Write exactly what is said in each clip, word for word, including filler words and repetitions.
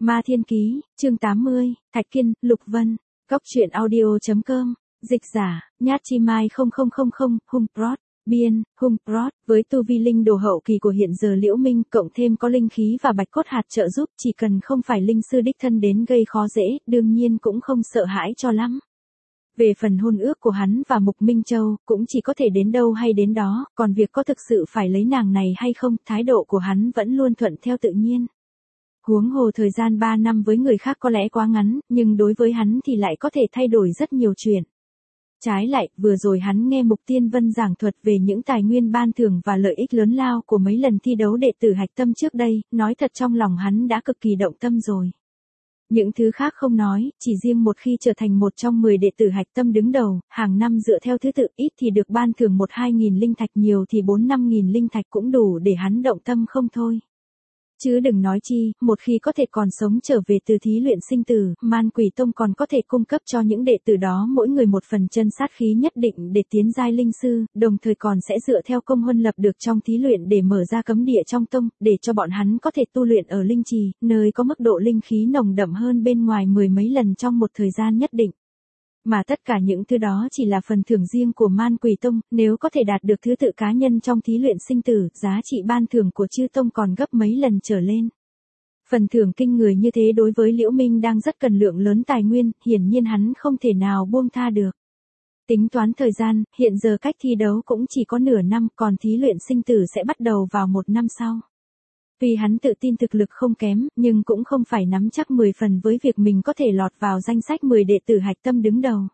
Ma Thiên Ký, chương tám mươi, Thạch Kiên, Lục Vân, Cóc truyện audio.com, dịch giả, Nhát Chi Mai không không không không, Hung Prot, biên, Hung Prot, với tu vi linh đồ hậu kỳ của hiện giờ Liễu Minh cộng thêm có linh khí và bạch cốt hạt trợ giúp, chỉ cần không phải linh sư đích thân đến gây khó dễ, đương nhiên cũng không sợ hãi cho lắm. Về phần hôn ước của hắn và Mục Minh Châu, cũng chỉ có thể đến đâu hay đến đó, còn việc có thực sự phải lấy nàng này hay không, thái độ của hắn vẫn luôn thuận theo tự nhiên. Huống hồ thời gian ba năm với người khác có lẽ quá ngắn, nhưng đối với hắn thì lại có thể thay đổi rất nhiều chuyện. Trái lại, vừa rồi hắn nghe Mục Tiên Vân giảng thuật về những tài nguyên ban thưởng và lợi ích lớn lao của mấy lần thi đấu đệ tử hạch tâm trước đây, nói thật trong lòng hắn đã cực kỳ động tâm rồi. Những thứ khác không nói, chỉ riêng một khi trở thành một trong mười đệ tử hạch tâm đứng đầu, hàng năm dựa theo thứ tự, ít thì được ban thưởng một hai nghìn linh thạch, nhiều thì bốn năm nghìn linh thạch cũng đủ để hắn động tâm không thôi. Chứ đừng nói chi, một khi có thể còn sống trở về từ thí luyện sinh tử, Man Quỷ Tông còn có thể cung cấp cho những đệ tử đó mỗi người một phần chân sát khí nhất định để tiến giai linh sư, đồng thời còn sẽ dựa theo công huân lập được trong thí luyện để mở ra cấm địa trong tông, để cho bọn hắn có thể tu luyện ở linh trì, nơi có mức độ linh khí nồng đậm hơn bên ngoài mười mấy lần trong một thời gian nhất định. Mà tất cả những thứ đó chỉ là phần thưởng riêng của Man Quỷ Tông, nếu có thể đạt được thứ tự cá nhân trong thí luyện sinh tử, giá trị ban thưởng của chư tông còn gấp mấy lần trở lên. Phần thưởng kinh người như thế đối với Liễu Minh đang rất cần lượng lớn tài nguyên, hiển nhiên hắn không thể nào buông tha được. Tính toán thời gian, hiện giờ cách thi đấu cũng chỉ có nửa năm, còn thí luyện sinh tử sẽ bắt đầu vào một năm sau. Vì hắn tự tin thực lực không kém, nhưng cũng không phải nắm chắc mười phần với việc mình có thể lọt vào danh sách mười đệ tử hạch tâm đứng đầu.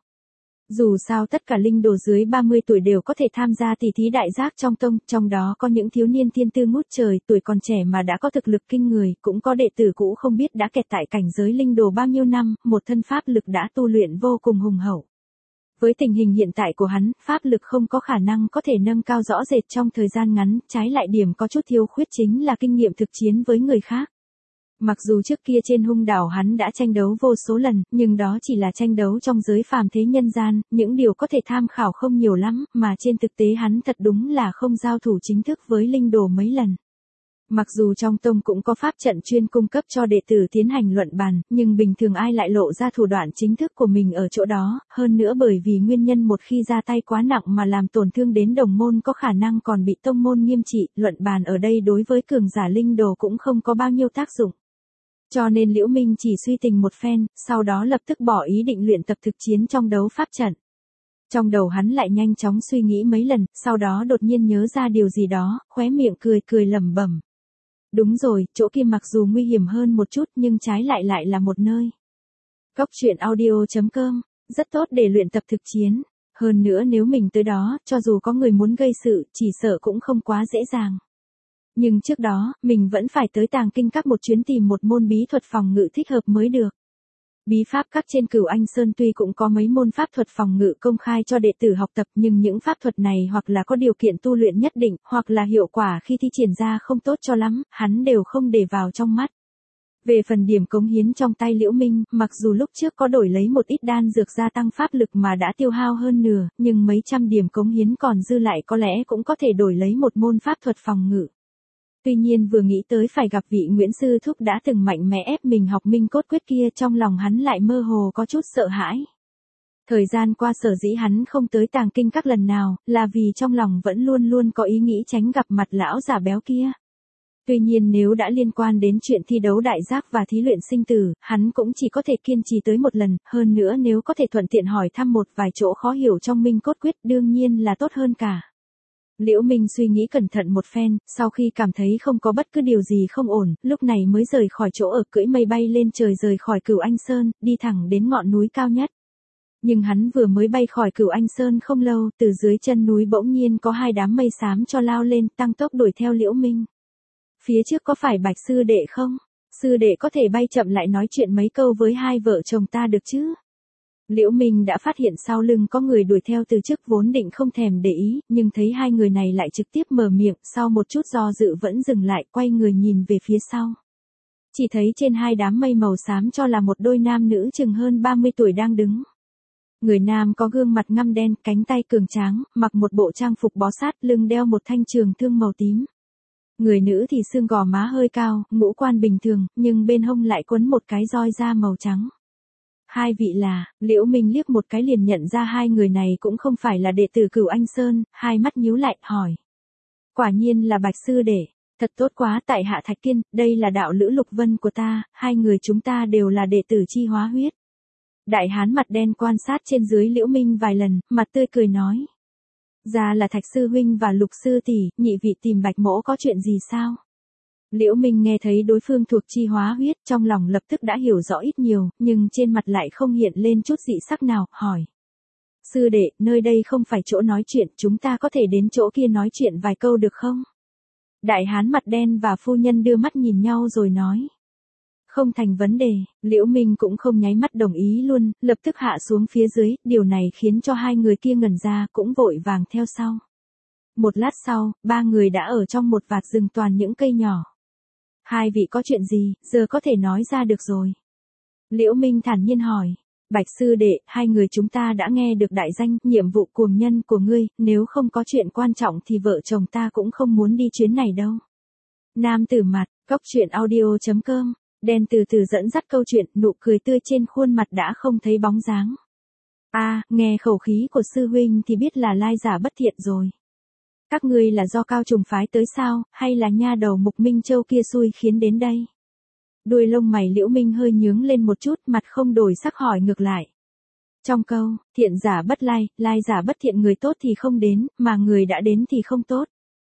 Dù sao tất cả linh đồ dưới ba mươi tuổi đều có thể tham gia tỷ thí đại giác trong tông, trong đó có những thiếu niên thiên tư ngút trời, tuổi còn trẻ mà đã có thực lực kinh người, cũng có đệ tử cũ không biết đã kẹt tại cảnh giới linh đồ bao nhiêu năm, một thân pháp lực đã tu luyện vô cùng hùng hậu. Với tình hình hiện tại của hắn, pháp lực không có khả năng có thể nâng cao rõ rệt trong thời gian ngắn, trái lại điểm có chút thiếu khuyết chính là kinh nghiệm thực chiến với người khác. Mặc dù trước kia trên hung đảo hắn đã tranh đấu vô số lần, nhưng đó chỉ là tranh đấu trong giới phàm thế nhân gian, những điều có thể tham khảo không nhiều lắm, mà trên thực tế hắn thật đúng là không giao thủ chính thức với linh đồ mấy lần. Mặc dù trong tông cũng có pháp trận chuyên cung cấp cho đệ tử tiến hành luận bàn, nhưng bình thường ai lại lộ ra thủ đoạn chính thức của mình ở chỗ đó, hơn nữa bởi vì nguyên nhân một khi ra tay quá nặng mà làm tổn thương đến đồng môn có khả năng còn bị tông môn nghiêm trị, luận bàn ở đây đối với cường giả linh đồ cũng không có bao nhiêu tác dụng. Cho nên Liễu Minh chỉ suy tình một phen, sau đó lập tức bỏ ý định luyện tập thực chiến trong đấu pháp trận. Trong đầu hắn lại nhanh chóng suy nghĩ mấy lần, sau đó đột nhiên nhớ ra điều gì đó, khóe miệng cười cười lẩm bẩm. Đúng rồi, chỗ kia mặc dù nguy hiểm hơn một chút nhưng trái lại lại là một nơi. Cóc truyện audio.com, rất tốt để luyện tập thực chiến. Hơn nữa nếu mình tới đó, cho dù có người muốn gây sự, chỉ sợ cũng không quá dễ dàng. Nhưng trước đó, mình vẫn phải tới Tàng Kinh Các một chuyến tìm một môn bí thuật phòng ngự thích hợp mới được. Bí pháp các trên Cửu Anh Sơn tuy cũng có mấy môn pháp thuật phòng ngự công khai cho đệ tử học tập, nhưng những pháp thuật này hoặc là có điều kiện tu luyện nhất định, hoặc là hiệu quả khi thi triển ra không tốt cho lắm, hắn đều không để vào trong mắt. Về phần điểm cống hiến trong tay Liễu Minh, mặc dù lúc trước có đổi lấy một ít đan dược gia tăng pháp lực mà đã tiêu hao hơn nửa, nhưng mấy trăm điểm cống hiến còn dư lại có lẽ cũng có thể đổi lấy một môn pháp thuật phòng ngự. Tuy nhiên vừa nghĩ tới phải gặp vị Nguyễn Sư Thúc đã từng mạnh mẽ ép mình học minh cốt quyết kia, trong lòng hắn lại mơ hồ có chút sợ hãi. Thời gian qua sở dĩ hắn không tới Tàng Kinh Các lần nào, là vì trong lòng vẫn luôn luôn có ý nghĩ tránh gặp mặt lão già béo kia. Tuy nhiên nếu đã liên quan đến chuyện thi đấu đại giác và thí luyện sinh tử, hắn cũng chỉ có thể kiên trì tới một lần, hơn nữa nếu có thể thuận tiện hỏi thăm một vài chỗ khó hiểu trong minh cốt quyết đương nhiên là tốt hơn cả. Liễu Minh suy nghĩ cẩn thận một phen, sau khi cảm thấy không có bất cứ điều gì không ổn, lúc này mới rời khỏi chỗ ở, cưỡi mây bay lên trời rời khỏi Cửu Anh Sơn, đi thẳng đến ngọn núi cao nhất. Nhưng hắn vừa mới bay khỏi Cửu Anh Sơn không lâu, từ dưới chân núi bỗng nhiên có hai đám mây xám cho lao lên, tăng tốc đuổi theo Liễu Minh. Phía trước có phải Bạch sư đệ không? Sư đệ có thể bay chậm lại nói chuyện mấy câu với hai vợ chồng ta được chứ? Liễu Minh đã phát hiện sau lưng có người đuổi theo từ trước, vốn định không thèm để ý, nhưng thấy hai người này lại trực tiếp mở miệng, sau một chút do dự vẫn dừng lại, quay người nhìn về phía sau. Chỉ thấy trên hai đám mây màu xám cho là một đôi nam nữ chừng hơn ba mươi tuổi đang đứng. Người nam có gương mặt ngăm đen, cánh tay cường tráng, mặc một bộ trang phục bó sát, lưng đeo một thanh trường thương màu tím. Người nữ thì xương gò má hơi cao, ngũ quan bình thường, nhưng bên hông lại quấn một cái roi da màu trắng. Hai vị là, Liễu Minh liếc một cái liền nhận ra hai người này cũng không phải là đệ tử Cửu Anh Sơn, hai mắt nhíu lại, hỏi. Quả nhiên là Bạch sư đệ, thật tốt quá, tại hạ Thạch Kiên, đây là đạo lữ Lục Vân của ta, hai người chúng ta đều là đệ tử Chi Hóa Huyết. Đại hán mặt đen quan sát trên dưới Liễu Minh vài lần, mặt tươi cười nói. Ra là Thạch sư huynh và Lục sư tỷ, nhị vị tìm Bạch mỗ có chuyện gì sao? Liễu Minh nghe thấy đối phương thuộc Chi Hóa Huyết, trong lòng lập tức đã hiểu rõ ít nhiều, nhưng trên mặt lại không hiện lên chút dị sắc nào, hỏi. Sư đệ, nơi đây không phải chỗ nói chuyện, chúng ta có thể đến chỗ kia nói chuyện vài câu được không? Đại hán mặt đen và phu nhân đưa mắt nhìn nhau rồi nói. Không thành vấn đề, Liễu Minh cũng không nháy mắt đồng ý luôn, lập tức hạ xuống phía dưới, điều này khiến cho hai người kia ngẩn ra, cũng vội vàng theo sau. Một lát sau, ba người đã ở trong một vạt rừng toàn những cây nhỏ. Hai vị có chuyện gì, giờ có thể nói ra được rồi. Liễu Minh thản nhiên hỏi. Bạch sư đệ, hai người chúng ta đã nghe được đại danh, nhiệm vụ cuồng nhân của ngươi, nếu không có chuyện quan trọng thì vợ chồng ta cũng không muốn đi chuyến này đâu. Nam tử mặt, góc truyện audio chấm com, đen từ từ dẫn dắt câu chuyện, nụ cười tươi trên khuôn mặt đã không thấy bóng dáng. A, à, nghe khẩu khí của sư huynh thì biết là lai giả bất thiện rồi. Các ngươi là do Cao Trùng phái tới sao, hay là nha đầu Mục Minh Châu kia xui khiến đến đây? Đuôi lông mày Liễu Minh hơi nhướng lên một chút, mặt không đổi sắc hỏi ngược lại. Trong câu, thiện giả bất lai, lai giả bất thiện, người tốt thì không đến, mà người đã đến thì không tốt.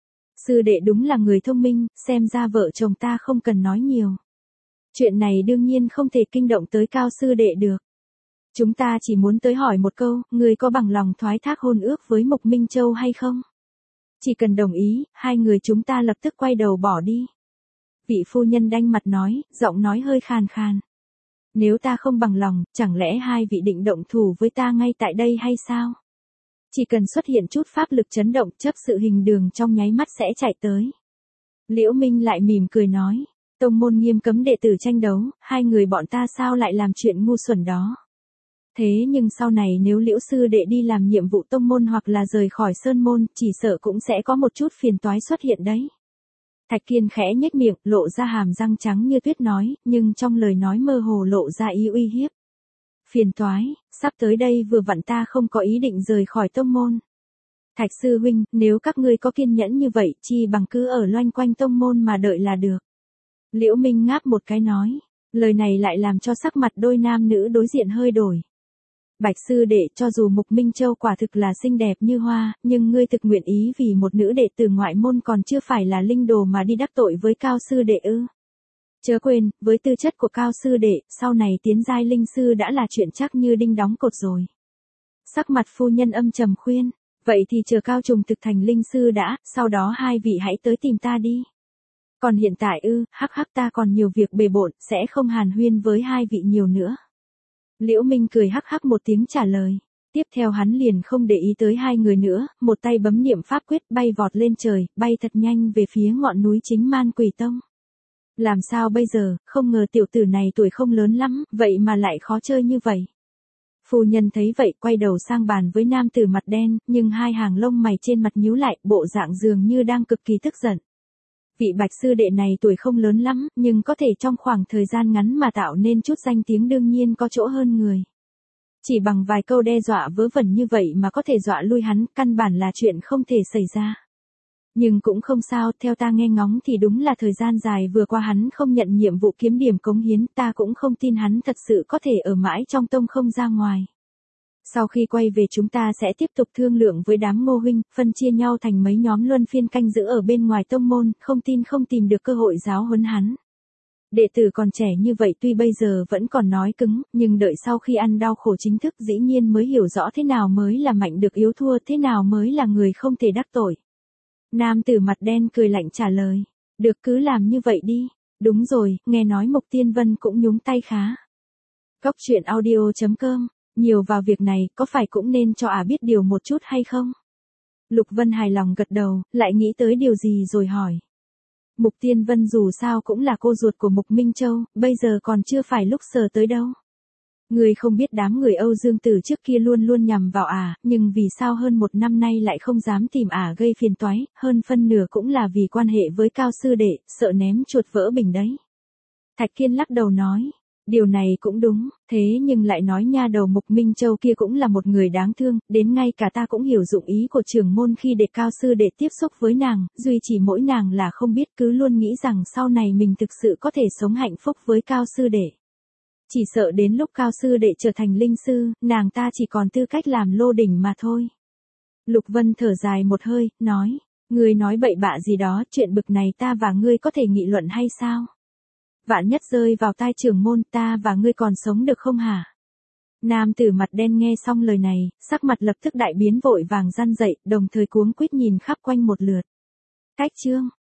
Sư đệ đúng là người thông minh, xem ra vợ chồng ta không cần nói nhiều. Chuyện này đương nhiên không thể kinh động tới Cao sư đệ được. Chúng ta chỉ muốn tới hỏi một câu, người có bằng lòng thoái thác hôn ước với Mục Minh Châu hay không? Chỉ cần đồng ý, hai người chúng ta lập tức quay đầu bỏ đi. Vị phu nhân đanh mặt nói, giọng nói hơi khàn khàn. Nếu ta không bằng lòng, chẳng lẽ hai vị định động thủ với ta ngay tại đây hay sao? Chỉ cần xuất hiện chút pháp lực chấn động, chấp sự hình đường trong nháy mắt sẽ chạy tới. Liễu Minh lại mỉm cười nói, tông môn nghiêm cấm đệ tử tranh đấu, hai người bọn ta sao lại làm chuyện ngu xuẩn đó. Thế nhưng sau này nếu Liễu sư đệ đi làm nhiệm vụ tông môn hoặc là rời khỏi sơn môn, chỉ sợ cũng sẽ có một chút phiền toái xuất hiện đấy. Thạch Kiên khẽ nhếch miệng, lộ ra hàm răng trắng như tuyết nói, nhưng trong lời nói mơ hồ lộ ra ý uy hiếp. Phiền toái, sắp tới đây vừa vặn ta không có ý định rời khỏi tông môn. Thạch sư huynh, nếu các ngươi có kiên nhẫn như vậy, chi bằng cứ ở loanh quanh tông môn mà đợi là được. Liễu Minh ngáp một cái nói, lời này lại làm cho sắc mặt đôi nam nữ đối diện hơi đổi. Bạch sư đệ, cho dù Mục Minh Châu quả thực là xinh đẹp như hoa, nhưng ngươi thực nguyện ý vì một nữ đệ tử ngoại môn còn chưa phải là linh đồ mà đi đắc tội với Cao sư đệ ư? Chớ quên, với tư chất của Cao sư đệ, sau này tiến giai linh sư đã là chuyện chắc như đinh đóng cột rồi. Sắc mặt phu nhân âm trầm khuyên, vậy thì chờ Cao Trùng thực thành linh sư đã, sau đó hai vị hãy tới tìm ta đi. Còn hiện tại ư, hắc hắc, ta còn nhiều việc bề bộn, sẽ không hàn huyên với hai vị nhiều nữa. Liễu Minh cười hắc hắc một tiếng trả lời. Tiếp theo hắn liền không để ý tới hai người nữa, một tay bấm niệm pháp quyết bay vọt lên trời, bay thật nhanh về phía ngọn núi Chính Man Quỷ Tông. Làm sao bây giờ, không ngờ tiểu tử này tuổi không lớn lắm, vậy mà lại khó chơi như vậy. Phu nhân thấy vậy quay đầu sang bàn với nam tử mặt đen, nhưng hai hàng lông mày trên mặt nhíu lại, bộ dạng dường như đang cực kỳ tức giận. Vị Bạch sư đệ này tuổi không lớn lắm, nhưng có thể trong khoảng thời gian ngắn mà tạo nên chút danh tiếng đương nhiên có chỗ hơn người. Chỉ bằng vài câu đe dọa vớ vẩn như vậy mà có thể dọa lui hắn, căn bản là chuyện không thể xảy ra. Nhưng cũng không sao, theo ta nghe ngóng thì đúng là thời gian dài vừa qua hắn không nhận nhiệm vụ kiếm điểm cống hiến, ta cũng không tin hắn thật sự có thể ở mãi trong tông không ra ngoài. Sau khi quay về chúng ta sẽ tiếp tục thương lượng với đám Ngô huynh, phân chia nhau thành mấy nhóm luân phiên canh giữ ở bên ngoài tông môn, không tin không tìm được cơ hội giáo huấn hắn. Đệ tử còn trẻ như vậy tuy bây giờ vẫn còn nói cứng, nhưng đợi sau khi ăn đau khổ chính thức dĩ nhiên mới hiểu rõ thế nào mới là mạnh được yếu thua, thế nào mới là người không thể đắc tội. Nam tử mặt đen cười lạnh trả lời, được cứ làm như vậy đi, đúng rồi, nghe nói Mục Tiên Vân cũng nhúng tay khá. Góc truyện audio chấm com, nhiều vào việc này, có phải cũng nên cho ả à biết điều một chút hay không? Lục Vân hài lòng gật đầu, lại nghĩ tới điều gì rồi hỏi. Mục Tiên Vân dù sao cũng là cô ruột của Mục Minh Châu, bây giờ còn chưa phải lúc sờ tới đâu. Ngươi không biết đám người Âu Dương Tử trước kia luôn luôn nhằm vào ả, nhưng vì sao hơn một năm nay lại không dám tìm ả gây phiền toái, hơn phân nửa cũng là vì quan hệ với Cao sư đệ, sợ ném chuột vỡ bình đấy. Thạch Kiên lắc đầu nói, điều này cũng đúng, thế nhưng lại nói nha đầu Mục Minh Châu kia cũng là một người đáng thương, đến ngay cả ta cũng hiểu dụng ý của trưởng môn khi để Cao sư đệ tiếp xúc với nàng, duy chỉ mỗi nàng là không biết cứ luôn nghĩ rằng sau này mình thực sự có thể sống hạnh phúc với Cao sư đệ. Chỉ sợ đến lúc Cao sư đệ trở thành linh sư, nàng ta chỉ còn tư cách làm lô đỉnh mà thôi. Lục Vân thở dài một hơi, nói, ngươi nói bậy bạ gì đó, chuyện bực này ta và ngươi có thể nghị luận hay sao? Vạn nhất rơi vào tai trưởng môn, ta và ngươi còn sống được không hả? Nam tử mặt đen nghe xong lời này, sắc mặt lập tức đại biến, vội vàng răn dậy, đồng thời cuống quýt nhìn khắp quanh một lượt. Cách chương